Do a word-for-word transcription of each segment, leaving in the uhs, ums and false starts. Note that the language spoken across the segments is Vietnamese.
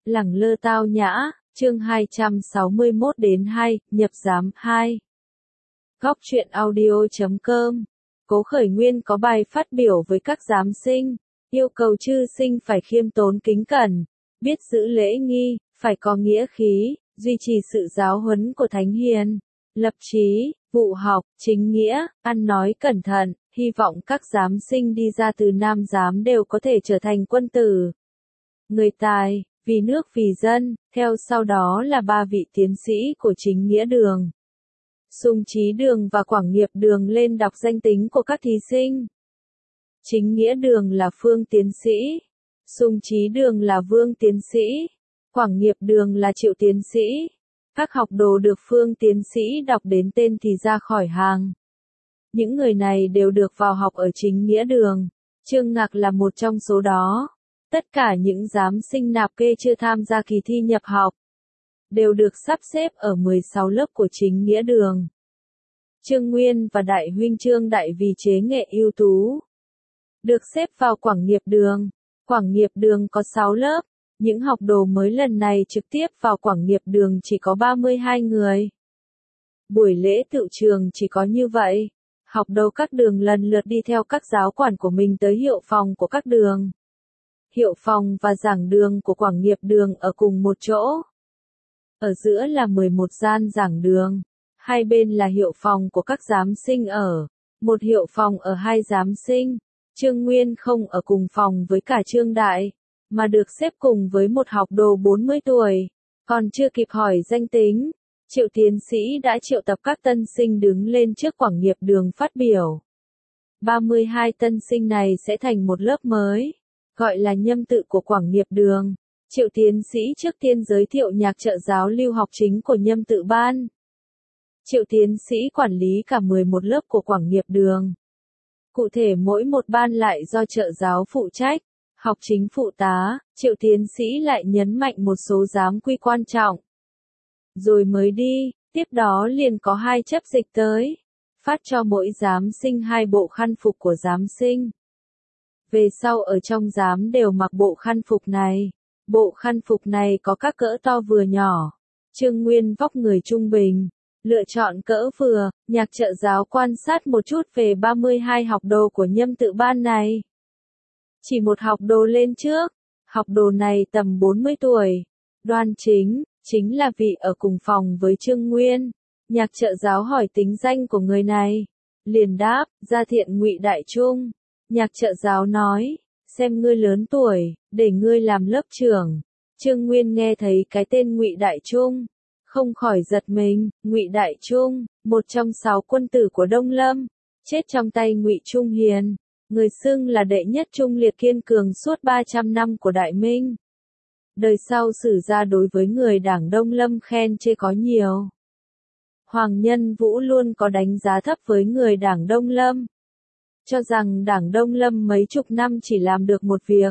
Lẳng lơ tao nhã, chương hai trăm sáu mươi mốt đến hai, nhập giám hai. Góc truyện audio.com. Cố Khởi Nguyên có bài phát biểu với các giám sinh, yêu cầu chư sinh phải khiêm tốn kính cẩn, biết giữ lễ nghi, phải có nghĩa khí, duy trì sự giáo huấn của thánh hiền, lập chí, vụ học, chính nghĩa, ăn nói cẩn thận, hy vọng các giám sinh đi ra từ nam giám đều có thể trở thành quân tử, người tài, vì nước vì dân, theo sau đó là ba vị tiến sĩ của chính nghĩa đường. Sung Trí Đường và Quảng Nghiệp Đường lên đọc danh tính của các thí sinh. Chính nghĩa đường là Phương tiến sĩ, Sung Trí Đường là Vương tiến sĩ, Quảng Nghiệp Đường là Triệu tiến sĩ. Các học đồ được Phương tiến sĩ đọc đến tên thì ra khỏi hàng. Những người này đều được vào học ở chính nghĩa đường. Trương Ngạc là một trong số đó. Tất cả những giám sinh nạp kê chưa tham gia kỳ thi nhập học đều được sắp xếp ở mười sáu lớp của chính nghĩa đường. Trương Nguyên và Đại huynh Trương Đại vì chế nghệ ưu tú được xếp vào Quảng Nghiệp đường. Quảng Nghiệp đường có sáu lớp. Những học đồ mới lần này trực tiếp vào Quảng Nghiệp đường chỉ có ba mươi hai người. Buổi lễ tựu trường chỉ có như vậy. Học đồ các đường lần lượt đi theo các giáo quản của mình tới hiệu phòng của các đường. Hiệu phòng và giảng đường của Quảng Nghiệp đường ở cùng một chỗ. Ở giữa là mười một gian giảng đường. Hai bên là hiệu phòng của các giám sinh ở. Một hiệu phòng ở hai giám sinh. Trương Nguyên không ở cùng phòng với cả Trương Đại, mà được xếp cùng với một học đồ bốn mươi tuổi. Còn chưa kịp hỏi danh tính, Triệu tiến sĩ đã triệu tập các tân sinh đứng lên trước Quảng Nghiệp đường phát biểu. ba mươi hai tân sinh này sẽ thành một lớp mới, gọi là nhâm tự của Quảng Nghiệp đường. Triệu tiến sĩ trước tiên giới thiệu nhạc trợ giáo lưu học chính của nhâm tự ban. Triệu tiến sĩ quản lý cả mười một lớp của Quảng Nghiệp đường. Cụ thể mỗi một ban lại do trợ giáo phụ trách, học chính phụ tá, Triệu tiến sĩ lại nhấn mạnh một số giám quy quan trọng. Rồi mới đi, tiếp đó liền có hai chấp dịch tới, phát cho mỗi giám sinh hai bộ khăn phục của giám sinh. Về sau ở trong giám đều mặc bộ khăn phục này. Bộ khăn phục này có các cỡ to vừa nhỏ. Trương Nguyên vóc người trung bình, lựa chọn cỡ vừa. Nhạc trợ giáo quan sát một chút về ba mươi hai học đồ của nhâm tự ban này. Chỉ một học đồ lên trước. Học đồ này tầm bốn mươi tuổi. Đoan Chính, chính là vị ở cùng phòng với Trương Nguyên. Nhạc trợ giáo hỏi tính danh của người này. Liền đáp, Gia Thiện Ngụy Đại Trung. Nhạc trợ giáo nói, xem ngươi lớn tuổi, để ngươi làm lớp trưởng. Trương Nguyên nghe thấy cái tên Ngụy Đại Trung, không khỏi giật mình. Ngụy Đại Trung, một trong sáu quân tử của Đông Lâm, chết trong tay Ngụy Trung Hiền, người xưng là đệ nhất trung liệt kiên cường suốt ba trăm năm của Đại Minh. Đời sau sử gia đối với người đảng Đông Lâm khen chê có nhiều. Hoàng Nhân Vũ luôn có đánh giá thấp với người đảng Đông Lâm, cho rằng đảng Đông Lâm mấy chục năm chỉ làm được một việc.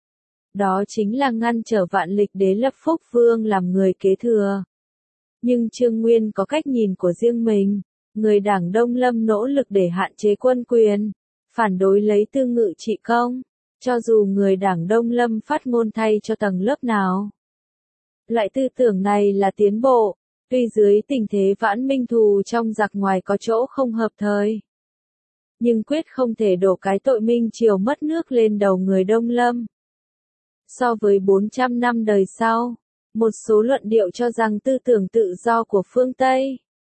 Đó chính là ngăn trở Vạn Lịch Đế lập Phúc Vương làm người kế thừa. Nhưng Trương Nguyên có cách nhìn của riêng mình. Người đảng Đông Lâm nỗ lực để hạn chế quân quyền, phản đối lấy tư ngự trị công, cho dù người đảng Đông Lâm phát ngôn thay cho tầng lớp nào. Loại tư tưởng này là tiến bộ, tuy dưới tình thế vãn minh thù trong giặc ngoài có chỗ không hợp thời. Nhưng quyết không thể đổ cái tội Minh Triều mất nước lên đầu người Đông Lâm. So với bốn trăm năm đời sau, một số luận điệu cho rằng tư tưởng tự do của phương Tây,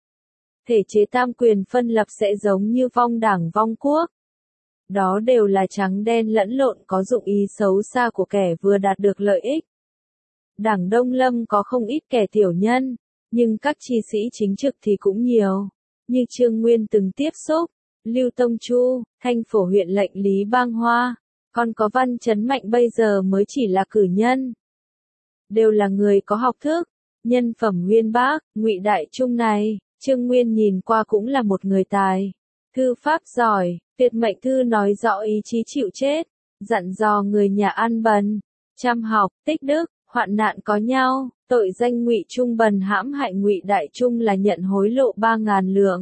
thể chế tam quyền phân lập sẽ giống như vong đảng vong quốc. Đó đều là trắng đen lẫn lộn có dụng ý xấu xa của kẻ vừa đạt được lợi ích. Đảng Đông Lâm có không ít kẻ tiểu nhân, nhưng các chi sĩ chính trực thì cũng nhiều, như Trương Nguyên từng tiếp xúc. Lưu Tông Chu, Thanh Phổ huyện lệnh Lý Bang Hoa, còn có Văn Chấn Mạnh bây giờ mới chỉ là cử nhân. Đều là người có học thức, nhân phẩm uyên bác. Ngụy Đại Trung này, Trương Nguyên nhìn qua cũng là một người tài, thư pháp giỏi, tuyệt mệnh thư nói rõ ý chí chịu chết, dặn dò người nhà ăn bần, chăm học, tích đức, hoạn nạn có nhau. Tội danh Ngụy Trung bần hãm hại Ngụy Đại Trung là nhận hối lộ ba ngàn lượng.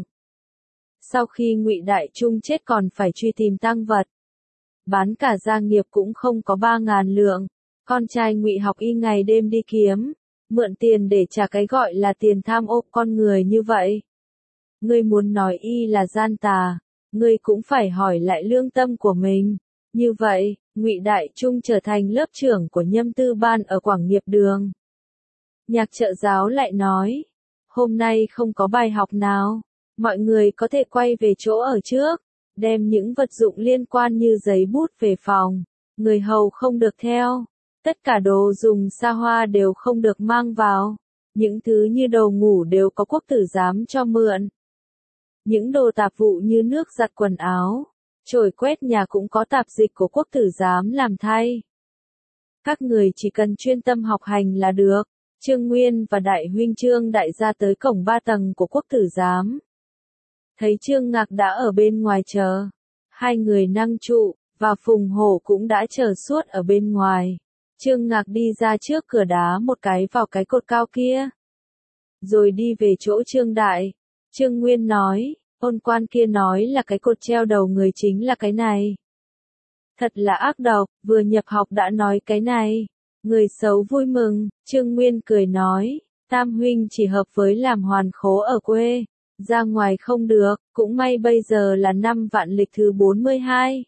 Sau khi Ngụy Đại Trung chết còn phải truy tìm tang vật, bán cả gia nghiệp cũng không có ba ngàn lượng. Con trai Ngụy học y ngày đêm đi kiếm, mượn tiền để trả cái gọi là tiền tham ô con người như vậy. Ngươi muốn nói y là gian tà, ngươi cũng phải hỏi lại lương tâm của mình. Như vậy, Ngụy Đại Trung trở thành lớp trưởng của Nhâm Tư Ban ở Quảng Nghiệp Đường. Nhạc Trợ Giáo lại nói, hôm nay không có bài học nào, mọi người có thể quay về chỗ ở trước, đem những vật dụng liên quan như giấy bút về phòng, người hầu không được theo, tất cả đồ dùng xa hoa đều không được mang vào, những thứ như đồ ngủ đều có quốc tử giám cho mượn. Những đồ tạp vụ như nước giặt quần áo, chổi quét nhà cũng có tạp dịch của quốc tử giám làm thay. Các người chỉ cần chuyên tâm học hành là được. Trương Nguyên và Đại huynh Trương Đại ra tới cổng ba tầng của quốc tử giám. Thấy Trương Ngạc đã ở bên ngoài chờ. Hai người năng trụ, và Phùng Hổ cũng đã chờ suốt ở bên ngoài. Trương Ngạc đi ra trước cửa đá một cái vào cái cột cao kia. Rồi đi về chỗ Trương Đại. Trương Nguyên nói, ôn quan kia nói là cái cột treo đầu người chính là cái này. Thật là ác độc, vừa nhập học đã nói cái này. Người xấu vui mừng, Trương Nguyên cười nói, Tam huynh chỉ hợp với làm hoàn khố ở quê, ra ngoài không được, cũng may bây giờ là năm vạn lịch thứ bốn mươi hai.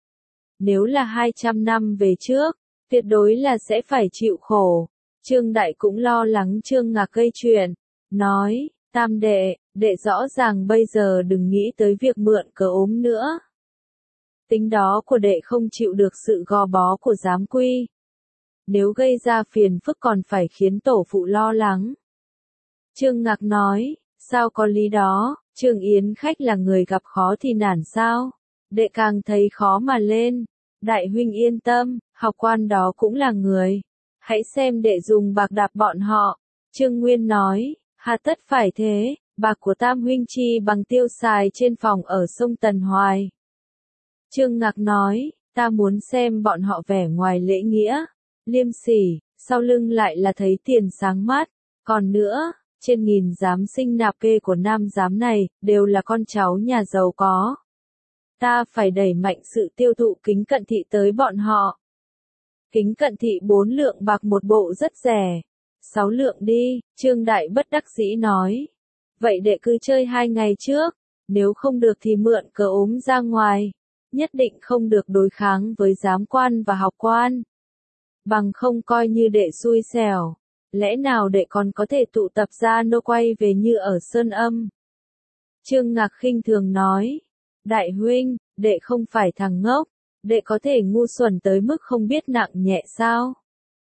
Nếu là hai trăm năm về trước, tuyệt đối là sẽ phải chịu khổ. Trương Đại cũng lo lắng Trương Ngạc gây chuyện, nói, Tam đệ, đệ rõ ràng bây giờ đừng nghĩ tới việc mượn cớ ốm nữa. Tính đó của đệ không chịu được sự gò bó của giám quy. Nếu gây ra phiền phức còn phải khiến tổ phụ lo lắng. Trương Ngạc nói, sao có lý đó, Trương Yến Khách là người gặp khó thì nản sao, đệ càng thấy khó mà lên. Đại huynh yên tâm, học quan đó cũng là người, hãy xem đệ dùng bạc đạp bọn họ. Trương Nguyên nói, hà tất phải thế, bạc của Tam huynh chi bằng tiêu xài trên phòng ở sông Tần Hoài. Trương Ngạc nói, ta muốn xem bọn họ vẻ ngoài lễ nghĩa, liêm sỉ, sau lưng lại là thấy tiền sáng mắt. Còn nữa, trên nghìn giám sinh nạp kê của nam giám này, đều là con cháu nhà giàu có. Ta phải đẩy mạnh sự tiêu thụ kính cận thị tới bọn họ. Kính cận thị bốn lượng bạc một bộ rất rẻ. Sáu lượng đi, Trương Đại bất đắc dĩ nói. Vậy đệ cứ chơi hai ngày trước, nếu không được thì mượn cớ ốm ra ngoài. Nhất định không được đối kháng với giám quan và học quan. Bằng không coi như đệ xui xẻo. Lẽ nào đệ còn có thể tụ tập ra nô quay về như ở Sơn Âm? Trương Ngạc khinh thường nói. Đại huynh, đệ không phải thằng ngốc, đệ có thể ngu xuẩn tới mức không biết nặng nhẹ sao?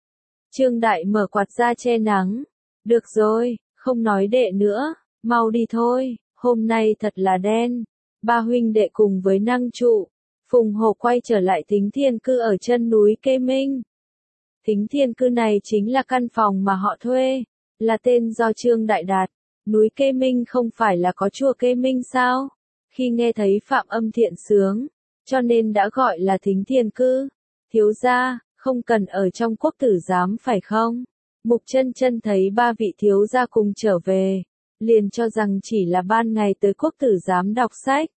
Trương Đại mở quạt ra che nắng. Được rồi, không nói đệ nữa, mau đi thôi, hôm nay thật là đen. Ba huynh đệ cùng với năng trụ, Phùng Hổ quay trở lại Thính Thiên Cư ở chân núi Kê Minh. Thính Thiên Cư này chính là căn phòng mà họ thuê, là tên do Trương Đại đặt. Núi Kê Minh không phải là có chùa Kê Minh sao? Khi nghe thấy Phạm Âm thiện sướng, cho nên đã gọi là Thính Thiên Cư. Thiếu gia, không cần ở trong quốc tử giám phải không? Mục Chân Chân thấy ba vị thiếu gia cùng trở về, liền cho rằng chỉ là ban ngày tới quốc tử giám đọc sách.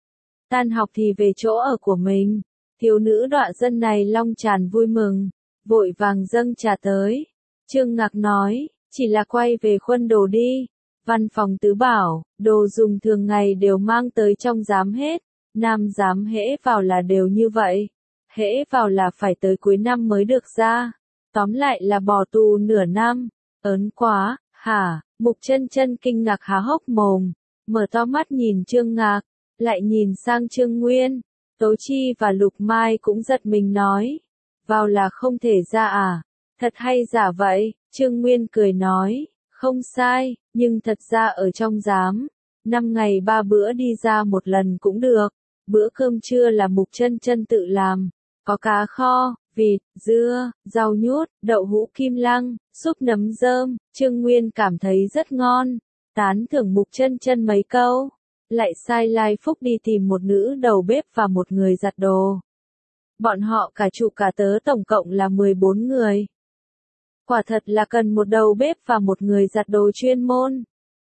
Tan học thì về chỗ ở của mình. Thiếu nữ đọa dân này long tràn vui mừng, vội vàng dâng trà tới. Trương Ngạc nói, chỉ là quay về khuân đồ đi. Văn phòng tứ bảo, đồ dùng thường ngày đều mang tới trong giám hết. Nam giám hễ vào là đều như vậy. Hễ vào là phải tới cuối năm mới được ra. Tóm lại là bỏ tù nửa năm. Ớn quá, hả? Mục Chân Chân kinh ngạc há hốc mồm, mở to mắt nhìn Trương Ngạc, lại nhìn sang Trương Nguyên. Tố Chi và Lục Mai cũng giật mình nói, vào là không thể ra à? Thật hay giả vậy? Trương Nguyên cười nói, không sai, nhưng thật ra ở trong giám, năm ngày ba bữa đi ra một lần cũng được. Bữa cơm trưa là Mục Chân Chân tự làm, có cá kho, vịt, dưa, rau nhút, đậu hũ kim lăng, súp nấm rơm. Trương Nguyên cảm thấy rất ngon, tán thưởng Mục Chân Chân mấy câu, lại sai Lai Phúc đi tìm một nữ đầu bếp và một người giặt đồ. Bọn họ cả trụ cả tớ tổng cộng là mười bốn người. Quả thật là cần một đầu bếp và một người giặt đồ chuyên môn.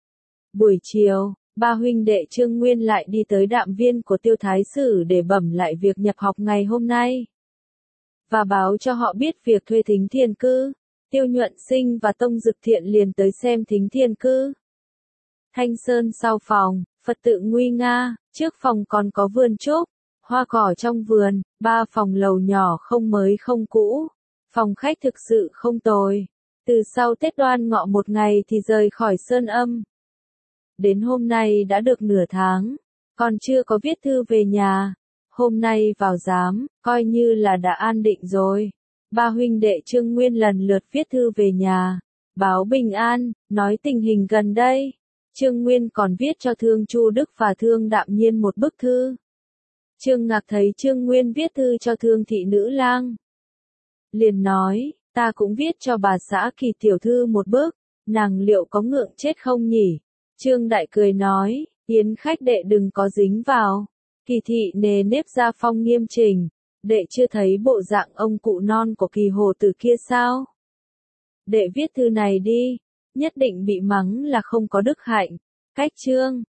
Buổi chiều, ba huynh đệ Trương Nguyên lại đi tới đạm viên của Tiêu Thái Sử để bẩm lại việc nhập học ngày hôm nay. và báo cho họ biết việc thuê Thính Thiên Cư. Tiêu Nhuận Sinh và Tông Dực Thiện liền tới xem Thính Thiên Cư. Thanh sơn sau phòng, Phật tự nguy nga, trước phòng còn có vườn trúc, hoa cỏ trong vườn, ba phòng lầu nhỏ không mới không cũ. Phòng khách thực sự không tồi. Từ sau Tết Đoan Ngọ một ngày thì rời khỏi Sơn Âm. Đến hôm nay đã được nửa tháng, còn chưa có viết thư về nhà. Hôm nay vào giám, coi như là đã an định rồi. Ba huynh đệ Trương Nguyên lần lượt viết thư về nhà, báo bình an, nói tình hình gần đây. Trương Nguyên còn viết cho Thương Chu Đức và Thương Đạm Nhiên một bức thư. Trương Ngạc thấy Trương Nguyên viết thư cho Thương thị nữ lang, liền nói, ta cũng viết cho bà xã Kỳ tiểu thư một bức, nàng liệu có ngượng chết không nhỉ? Trương Đại cười nói, Yến khách đệ đừng có dính vào. Kỳ thị nề nếp gia phong nghiêm chỉnh, đệ chưa thấy bộ dạng ông cụ non của Kỳ hồ tử kia sao? Đệ viết thư này đi, nhất định bị mắng là không có đức hạnh. Cách Trương